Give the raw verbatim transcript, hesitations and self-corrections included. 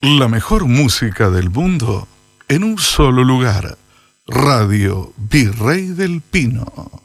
La mejor música del mundo en un solo lugar. Radio Virrey del Pino.